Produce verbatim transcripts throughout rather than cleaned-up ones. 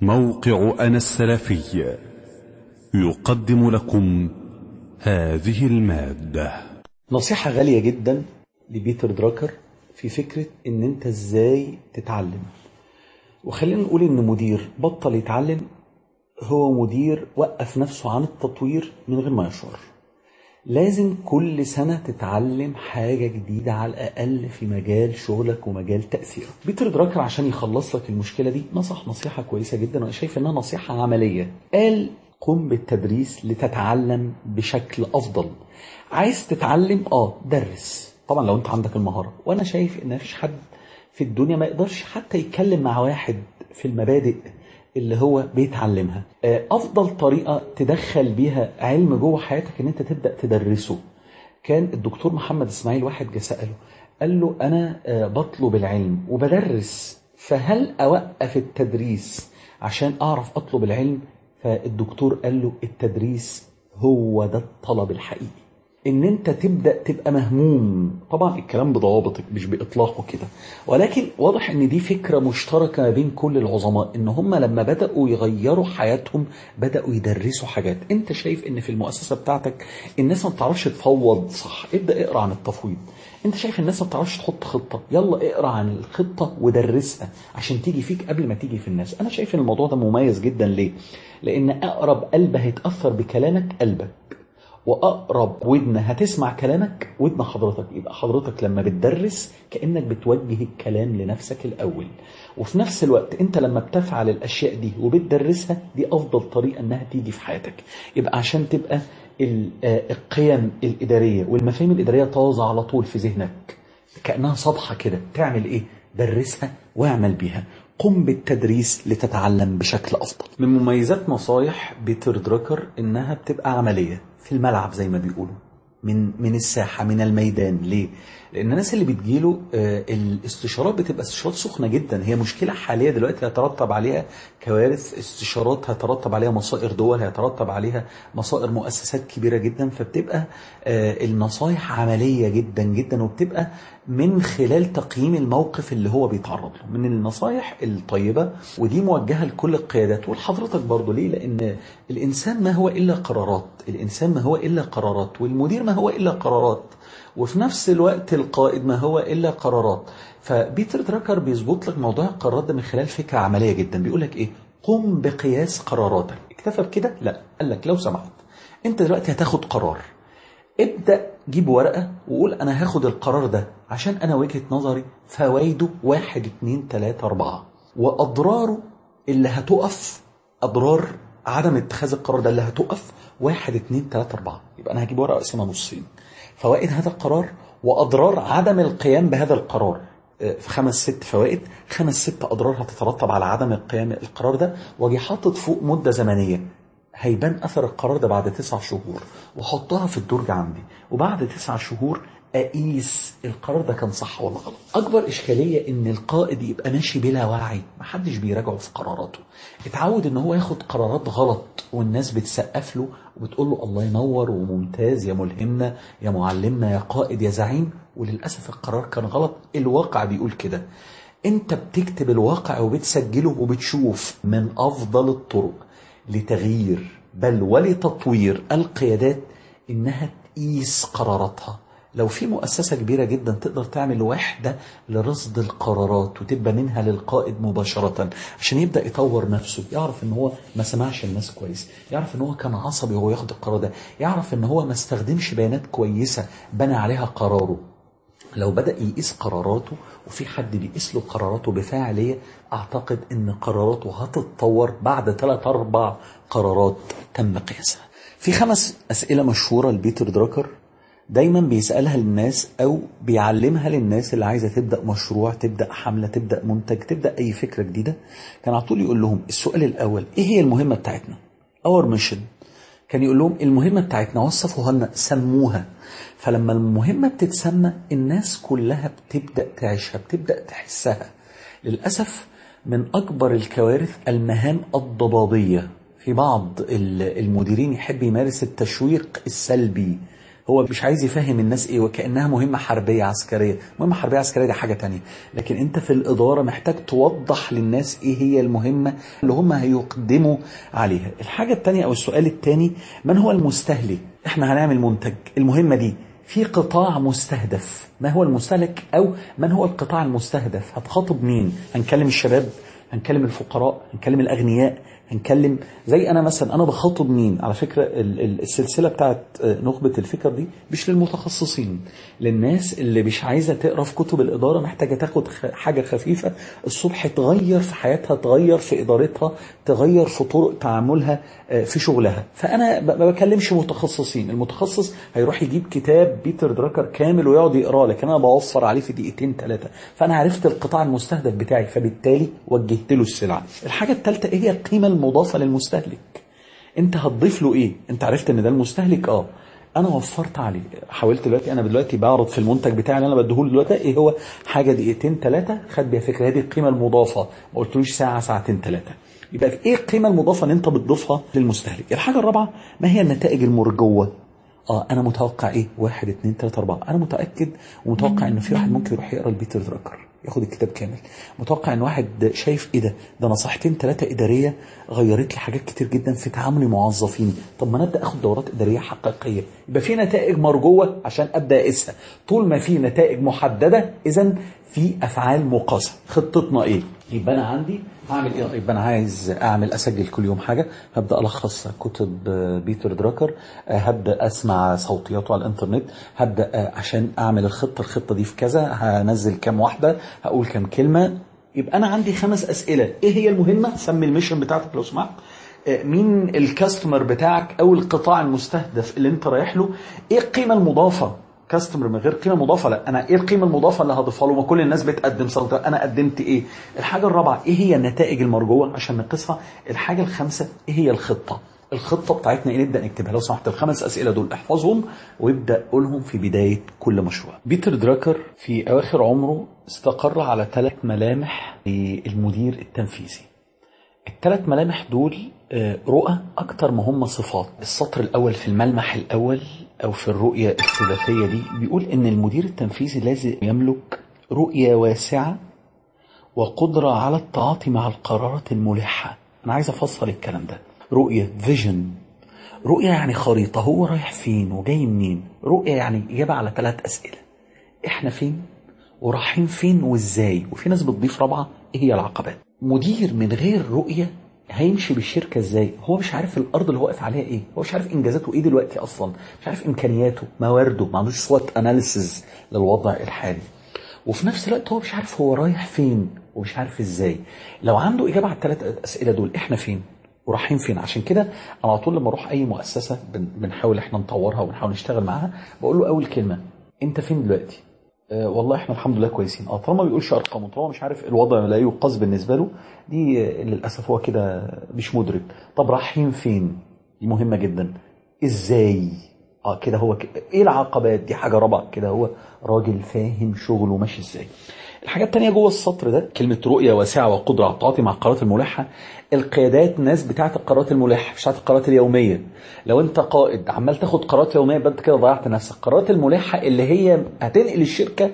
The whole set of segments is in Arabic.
موقع أنا السلفي يقدم لكم هذه المادة. نصيحة غالية جدا لبيتر دراكر في فكرة ان انت ازاي تتعلم. وخلينا نقول ان مدير بطل يتعلم هو مدير وقف نفسه عن التطوير من غير ما يشعر. لازم كل سنة تتعلم حاجة جديدة على الأقل في مجال شغلك ومجال تأثيرك. بيتر دراكر عشان يخلص لك المشكلة دي نصح نصيحة كويسة جدا، وأنا شايف إنها نصيحة عملية. قال قم بالتدريس لتتعلم بشكل أفضل. عايز تتعلم آه درس طبعا لو أنت عندك المهارة، وأنا شايف إن مفيش حد في الدنيا ما يقدرش حتى يتكلم مع واحد في المبادئ اللي هو بيتعلمها. افضل طريقة تدخل بيها علم جوه حياتك ان انت تبدأ تدرسه. كان الدكتور محمد اسماعيل واحد جه سأله قال له انا بطلب العلم وبدرس، فهل اوقف التدريس عشان اعرف اطلب العلم؟ فالدكتور قال له التدريس هو ده الطلب الحقيقي، ان انت تبدأ تبقى مهموم. طبعا الكلام بضوابطك مش باطلاقه كده، ولكن واضح ان دي فكرة مشتركة بين كل العظماء، ان هم لما بدأوا يغيروا حياتهم بدأوا يدرسوا حاجات. انت شايف ان في المؤسسة بتاعتك الناس ما بتعرفش تفوض صح، ابدأ اقرأ عن التفويض. انت شايف الناس ما بتعرفش تحط خطة، يلا اقرأ عن الخطة ودرسها عشان تيجي فيك قبل ما تيجي في الناس. انا شايف ان الموضوع ده مميز جدا. ليه؟ لان اقرب قلب هيتأثر بكلامك قلبك، واقرب ودن هتسمع كلامك ودن حضرتك. يبقى حضرتك لما بتدرس كأنك بتوجه الكلام لنفسك الاول، وفي نفس الوقت انت لما بتفعل الاشياء دي وبتدرسها دي افضل طريقة انها تيجي في حياتك. يبقى عشان تبقى القيم الادارية والمفاهيم الادارية طازة على طول في ذهنك كأنها صبحة كده، تعمل ايه؟ درسها واعمل بيها. قم بالتدريس لتتعلم بشكل افضل. من مميزات نصايح بيتر دراكر انها بتبقى عملية في الملعب زي ما بيقولوا، من من الساحة من الميدان. ليه؟ لأن الناس اللي بتجيله آه الاستشارات بتبقى استشارات سخنة جدا. هي مشكلة حالية دلوقتي هيترتب عليها كوارث. استشارات هيترتب عليها مصائر دول، هيترتب عليها مصائر مؤسسات كبيرة جدا. فبتبقى آه النصايح عملية جدا جدا، وبتبقى من خلال تقييم الموقف اللي هو بيتعرض له. من النصايح الطيبة ودي موجهة لكل القيادات ولحضرتك برضو. ليه؟ لأن الإنسان ما هو إلا قرارات، الإنسان ما هو إلا قرارات، والمدير ما هو إلا قرارات، وفي نفس الوقت القائد ما هو إلا قرارات. فبيتر دراكر بيظبط لك موضوع القرارات ده من خلال فكرة عملية جدا. بيقول لك إيه؟ قم بقياس قراراتك. اكتفى بكده؟ لا، قال لك لو سمحت أنت دلوقتي هتاخد قرار، ابدأ جيب ورقة وقول أنا هاخد القرار ده عشان أنا وجهة نظري فوائده واحد اتنين تلاتة أربعة، وأضراره اللي هتقف، أضرار عدم اتخاذ القرار ده اللي هتقف واحد اتنين تلاتة أربعة. يبقى أنا هجيب ورقة أقسمها نصين، فوائد هذا القرار وأضرار عدم القيام بهذا القرار. في خمس ست فوائد، خمس ست أضرار هتترتب على عدم القيام القرار ده، واجي حاطط فوق مدة زمنية هيبان أثر القرار ده بعد تسع شهور، وحطها في الدرج عندي، وبعد تسع شهور أقيس القرار ده كان صح ولا غلط. أكبر إشكالية إن القائد يبقى ماشي بلا وعي، محدش بيراجعه في قراراته. اتعود إن هو ياخد قرارات غلط والناس بتسقف له وبتقول له الله ينور وممتاز يا ملهمنا يا معلمنا يا قائد يا زعيم، وللأسف القرار كان غلط. الواقع بيقول كده. انت بتكتب الواقع وبتسجله وبتشوف من أفضل الطرق لتغيير بل ولتطوير القيادات إنها تقيس قراراتها. لو في مؤسسة كبيرة جدا تقدر تعمل وحدة لرصد القرارات وتبقى منها للقائد مباشرة عشان يبدأ يطور نفسه، يعرف ان هو ما سمعش الناس كويس، يعرف ان هو كان عصبي وهو ياخد القرار ده، يعرف ان هو ما استخدمش بيانات كويسة بنى عليها قراره. لو بدأ يقيس قراراته وفي حد بيقيس له قراراته بفاعلية، أعتقد أن قراراته هتتطور بعد ثلاث أربع قرارات تم قياسها. في خمس أسئلة مشهورة لبيتر دراكر دايما بيسألها للناس أو بيعلمها للناس اللي عايزة تبدأ مشروع، تبدأ حملة، تبدأ منتج، تبدأ أي فكرة جديدة. كان على طول يقول لهم السؤال الأول إيه هي المهمة بتاعتنا؟ Our mission. كان يقول لهم المهمة بتاعتنا وصفوها لنا، سموها. فلما المهمة بتتسمى الناس كلها بتبدأ تعيشها، بتبدأ تحسها. للأسف من أكبر الكوارث المهام الضبابية. في بعض المديرين يحب يمارس التشويق السلبي، هو مش عايز يفهم الناس ايه وكأنها مهمة حربية عسكرية. مهمة حربية عسكرية دي حاجة تانية، لكن انت في الإدارة محتاج توضح للناس ايه هي المهمة اللي هم هيقدموا عليها. الحاجة التانية او السؤال التاني، من هو المستهلك؟ احنا هنعمل منتج، المهمة دي في قطاع مستهدف، ما هو المستهلك او من هو القطاع المستهدف؟ هتخاطب مين؟ هنكلم الشباب، هنكلم الفقراء، هنكلم الأغنياء، هنكلم زي انا مثلا انا بخاطب مين؟ على فكرة السلسلة بتاعت نخبة الفكر دي مش للمتخصصين، للناس اللي مش عايزة تقرأ في كتب الإدارة، محتاجة تاخد حاجة خفيفة الصبح تغير في حياتها، تغير في إدارتها، تغير في طرق تعاملها في شغلها. فأنا ما بكلمش متخصصين، المتخصص هيروح يجيب كتاب بيتر دراكر كامل ويقعد يقراه، لكن أنا بوفر عليه في دقيقتين ثلاثة. فأنا عرفت القطاع المستهدف بتاعي، فبالتالي وجهت له السلعة. الحاجة الثالثة ايه هي القيمة المضافة للمستهلك؟ انت هتضيف له ايه؟ انت عرفت ان ده المستهلك، اه انا وفرت عليه. حاولت دلوقتي، انا دلوقتي بعرض في المنتج بتاعي اللي انا بديهوله دلوقتي ايه هو؟ حاجه دقيقتين ثلاثه خد بيها فكره، هذه القيمه المضافه، ما قلتلوش ساعه ساعتين ثلاثه. يبقى ايه القيمه المضافه اللي انت بتضيفها للمستهلك؟ الحاجه الرابعه، ما هي النتائج المرجوه؟ اه انا متوقع ايه؟ واحد اتنين تلاته اربعه. انا متاكد ومتوقع ان في واحد ممكن يروح يقرا البيتر دراكر ياخد الكتاب كامل. متوقع ان واحد شايف ايه ده ده نصيحتين ثلاثه اداريه غيرت لي حاجات كتير جدا في تعامل موظفين. طب ما نبدا اخد دورات اداريه حقيقيه، يبقى في نتائج مرجوه عشان ابدا اقيسها. طول ما في نتائج محدده اذا في افعال مقاسه. خطتنا ايه؟ يبقى انا عندي هعمل ايه؟ يبقى انا عايز اعمل اسجل كل يوم حاجه، هبدا الخص كتب بيتر دراكر، هبدا اسمع صوتياته على الانترنت، هبدا عشان اعمل الخطه الخطه دي في كذا، هنزل كام واحده، هقول كام كلمه. يبقى انا عندي خمس اسئله. ايه هي المهمه؟ سمي الميشن بتاعتك لو سمحت. مين الكاستمر بتاعك او القطاع المستهدف اللي انت رايح له؟ ايه القيمه المضافه؟ كاستمر من غير قيمه مضافه لا. انا ايه القيمه المضافه اللي هضيفها له؟ ما كل الناس بتقدم صوت، انا قدمت ايه؟ الحاجه الرابعه، ايه هي النتائج المرجوه عشان نقيسها؟ الحاجه الخامسه، ايه هي الخطه؟ الخطه بتاعتنا ايه؟ نبدا نكتبها. لو سمحت الخمس اسئله دول احفظهم وابدا قولهم في بدايه كل مشروع. بيتر دراكر في اواخر عمره استقر على ثلاث ملامح للمدير التنفيذي. الثلاث ملامح دول رؤى اكتر ما هم صفات. السطر الاول في الملمح الاول او في الرؤية الثلاثية دي بيقول ان المدير التنفيذي لازم يملك رؤية واسعة وقدرة على التعاطي مع القرارات الملحة. انا عايز افصل الكلام ده. رؤية فيجن، رؤية يعني خريطة، هو رايح فين وجاي منين. رؤية يعني اجابة على ثلاث اسئلة، احنا فين ورايحين فين وازاي. وفي ناس بتضيف رابعة، ايه هي العقبات. مدير من غير رؤية هيمشي بالشركة ازاي؟ هو مش عارف الارض اللي هو واقف عليها ايه، هو مش عارف انجازاته ايه دلوقتي اصلا، مش عارف امكانياته، موارده، ما عندوش سوات اناليسز للوضع الحالي. وفي نفس الوقت هو مش عارف هو رايح فين ومش عارف ازاي. لو عنده اجابة على الثلاث اسئلة دول، احنا فين ورايحين فين. عشان كده انا على طول لما اروح اي مؤسسة بنحاول احنا نطورها ونحاول نشتغل معاها، بقول له اول كلمة، انت فين دلوقتي؟ أه والله احنا الحمد لله كويسين. اه طالما ما بيقولش ارقام، طالما مش عارف الوضع لا يقاس بالنسبه له، دي للاسف هو كده مش مدرك. طب رايحين فين؟ دي مهمه جدا. ازاي؟ اه كده هو كده. ايه العقبات؟ دي حاجه رابعه. كده هو راجل فاهم شغله ماشي ازاي. الحاجه الثانيه جوه السطر ده كلمه رؤيه واسعه وقدره على التعاطي مع القرارات الملحه. القيادات ناس بتاعه القرارات الملحه مش بتاعه القرارات اليوميه. لو انت قائد عمال تاخد قرارات يوميه يبقى انت كده ضيعت نفسك. القرارات الملحه اللي هي هتنقل الشركه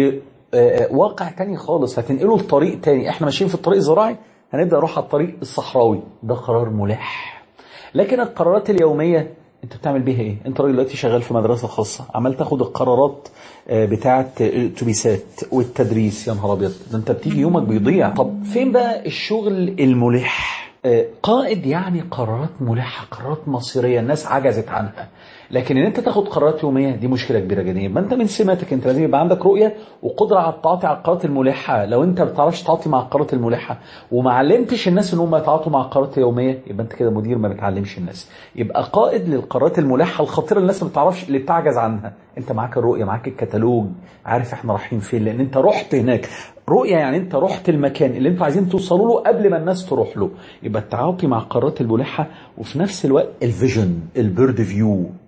لواقع تاني خالص، هتنقله لطريق تاني. احنا ماشيين في الطريق الزراعي، هنبدا نروح على الطريق الصحراوي، ده قرار ملح. لكن القرارات اليوميه انت بتعمل بيها ايه؟ انت راجل دلوقتي شغال في مدرسه خاصه، عمال تاخد القرارات بتاعه الاتوبيسات والتدريس، يا نهار ابيض ده انت بتيجي يومك بيضيع. طب فين بقى الشغل الملح؟ قائد يعني قرارات ملحه، قرارات مصيريه الناس عجزت عنها. لكن ان انت تاخد قرارات يوميه دي مشكله كبيره جدا. يبقى انت من سماتك انت لازم يبقى عندك رؤيه وقدره على التعاطي على القرارات الملحه. لو انت ما بتعرفش تتعاطي مع القرارات الملحه وما علمتش الناس ان هم يتعاطوا مع القرارات اليوميه، يبقى انت كده مدير ما بتعلمش الناس. يبقى قائد للقرارات الملحه الخطيره اللي الناس ما بتعرفش، اللي بتعجز عنها. انت معاك الرؤيه، معاك الكتالوج، عارف احنا رايحين فين لان انت رحت هناك. رؤيه يعني انت رحت المكان اللي انتوا عايزين توصلوا له قبل ما الناس تروح له. يبقى التعاطي مع القرارات الملحه، وفي نفس الوقت الفيجن، البيرد فيو،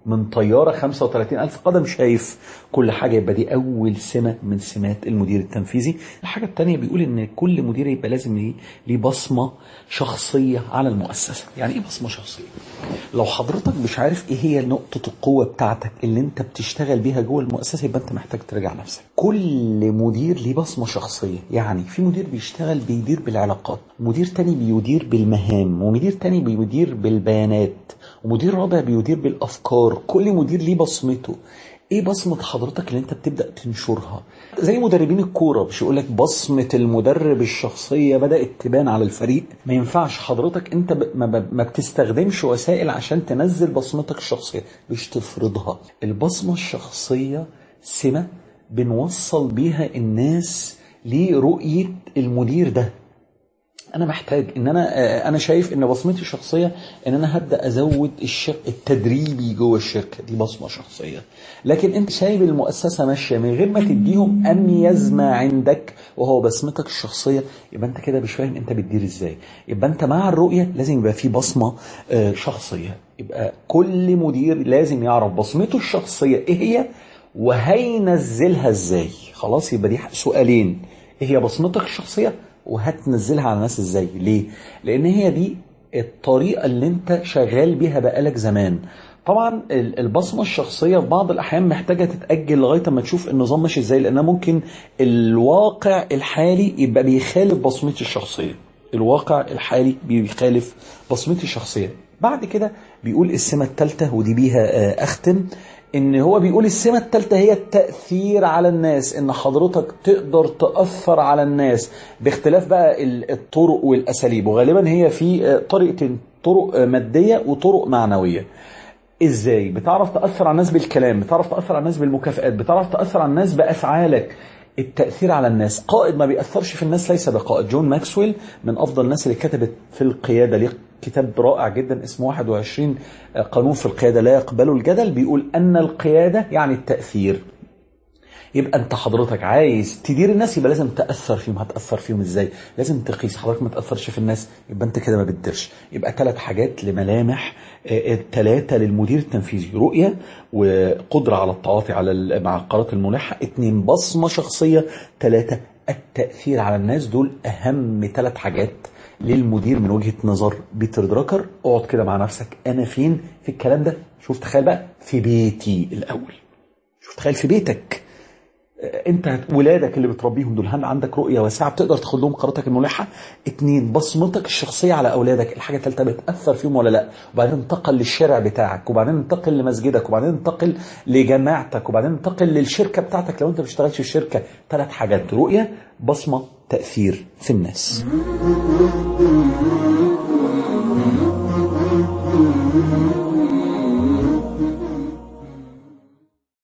من طيارة خمسة وثلاثين ألف قدم شايف كل حاجة. يبقى دي أول سمة من سمات المدير التنفيذي. الحاجة التانية بيقول إن كل مدير يبقى لازم ليه بصمة شخصية على المؤسسة. يعني إيه بصمة شخصية؟ لو حضرتك مش عارف إيه هي نقطة القوة بتاعتك اللي أنت بتشتغل بيها جوه المؤسسة، يبقى أنت محتاج تراجع نفسك. كل مدير ليه بصمة شخصية. يعني في مدير بيشتغل بيدير بالعلاقات، مدير تاني بيدير بالمهام، ومدير تاني بيدير بالبيانات، ومدير رابع بيدير بالأفكار. كل مدير ليه بصمته. ايه بصمة حضرتك اللي انت بتبدأ تنشرها؟ زي مدربين الكورة مش يقولك بصمة المدرب الشخصية بدأت تبان على الفريق. ما ينفعش حضرتك انت ب... ما, ب... ما بتستخدمش وسائل عشان تنزل بصمتك الشخصية، مش تفرضها. البصمة الشخصية سمة بنوصل بيها الناس لرؤية المدير ده. انا محتاج ان انا انا شايف ان بصمتي الشخصيه ان انا هبدا ازود الشق التدريبي جوه الشركه، دي بصمه شخصيه. لكن انت سايب المؤسسه ماشيه من غير ما تديهم اميز ما عندك وهو بصمتك الشخصيه، يبقى انت كده مش فاهم انت بتدير ازاي. يبقى انت مع الرؤيه لازم يبقى في بصمه شخصيه. يبقى كل مدير لازم يعرف بصمته الشخصيه ايه هي وهينزلها ازاي. خلاص، يبقى دي سؤالين: ايه هي بصمتك الشخصيه وهتنزلها على الناس ازاي؟ ليه؟ لان هي دي الطريقة اللي انت شغال بيها بقالك زمان. طبعا البصمة الشخصية في بعض الاحيان محتاجة تتأجل لغاية ما تشوف النظام ماشي ازاي، لان ممكن الواقع الحالي يبقى بيخالف بصمتي الشخصية. الواقع الحالي بيخالف بصمتي الشخصية. بعد كده بيقول السمة الثالثة، ودي بيها اختم، ان هو بيقول السمة الثالثة هي التأثير على الناس. ان حضرتك تقدر تأثر على الناس باختلاف بقى الطرق والأساليب، وغالبا هي في طريقتين: طرق مادية وطرق معنوية. ازاي بتعرف تأثر على الناس؟ بالكلام. بتعرف تأثر على الناس بالمكافآت. بتعرف تأثر على الناس بأفعالك. التأثير على الناس. قائد ما بيأثرش في الناس ليس بقائد. جون ماكسويل من أفضل الناس اللي كتبت في القيادة، ليه كتاب رائع جدا اسمه واحد وعشرين قانون في القيادة لا يقبل الجدل، بيقول أن القيادة يعني التأثير. يبقى انت حضرتك عايز تدير الناس، يبقى لازم تأثر فيهم. هتأثر فيهم ازاي؟ لازم تقيس. حضرتك ما تأثرش في الناس يبقى انت كده ما بتديرش. يبقى ثلاث حاجات لملامح ثلاثة للمدير التنفيذي: رؤية، وقدرة على التعاطي على مع القرارات الملحة، اثنين بصمة شخصية، ثلاثة التأثير على الناس. دول أهم ثلاث حاجات للمدير من وجهة نظر بيتر دراكر. اقعد كده مع نفسك، انا فين في الكلام ده؟ شوف، تخيل بقى في بيتي الاول. شوف، تخيل في بيتك انت، ولادك اللي بتربيهم دول، هل عندك رؤية واسعة بتقدر تاخد لهم قراراتك الملحة؟ اتنين، بصمتك الشخصية على اولادك. الحاجة الثالثة، بتأثر فيهم ولا لا؟ وبعدين انتقل للشارع بتاعك، وبعدين انتقل لمسجدك، وبعدين انتقل لجماعتك، وبعدين انتقل للشركة بتاعتك لو انت بتشتغلش في الشركة. ثلاث حاجات: رؤية، بصمة، تأثير في الناس.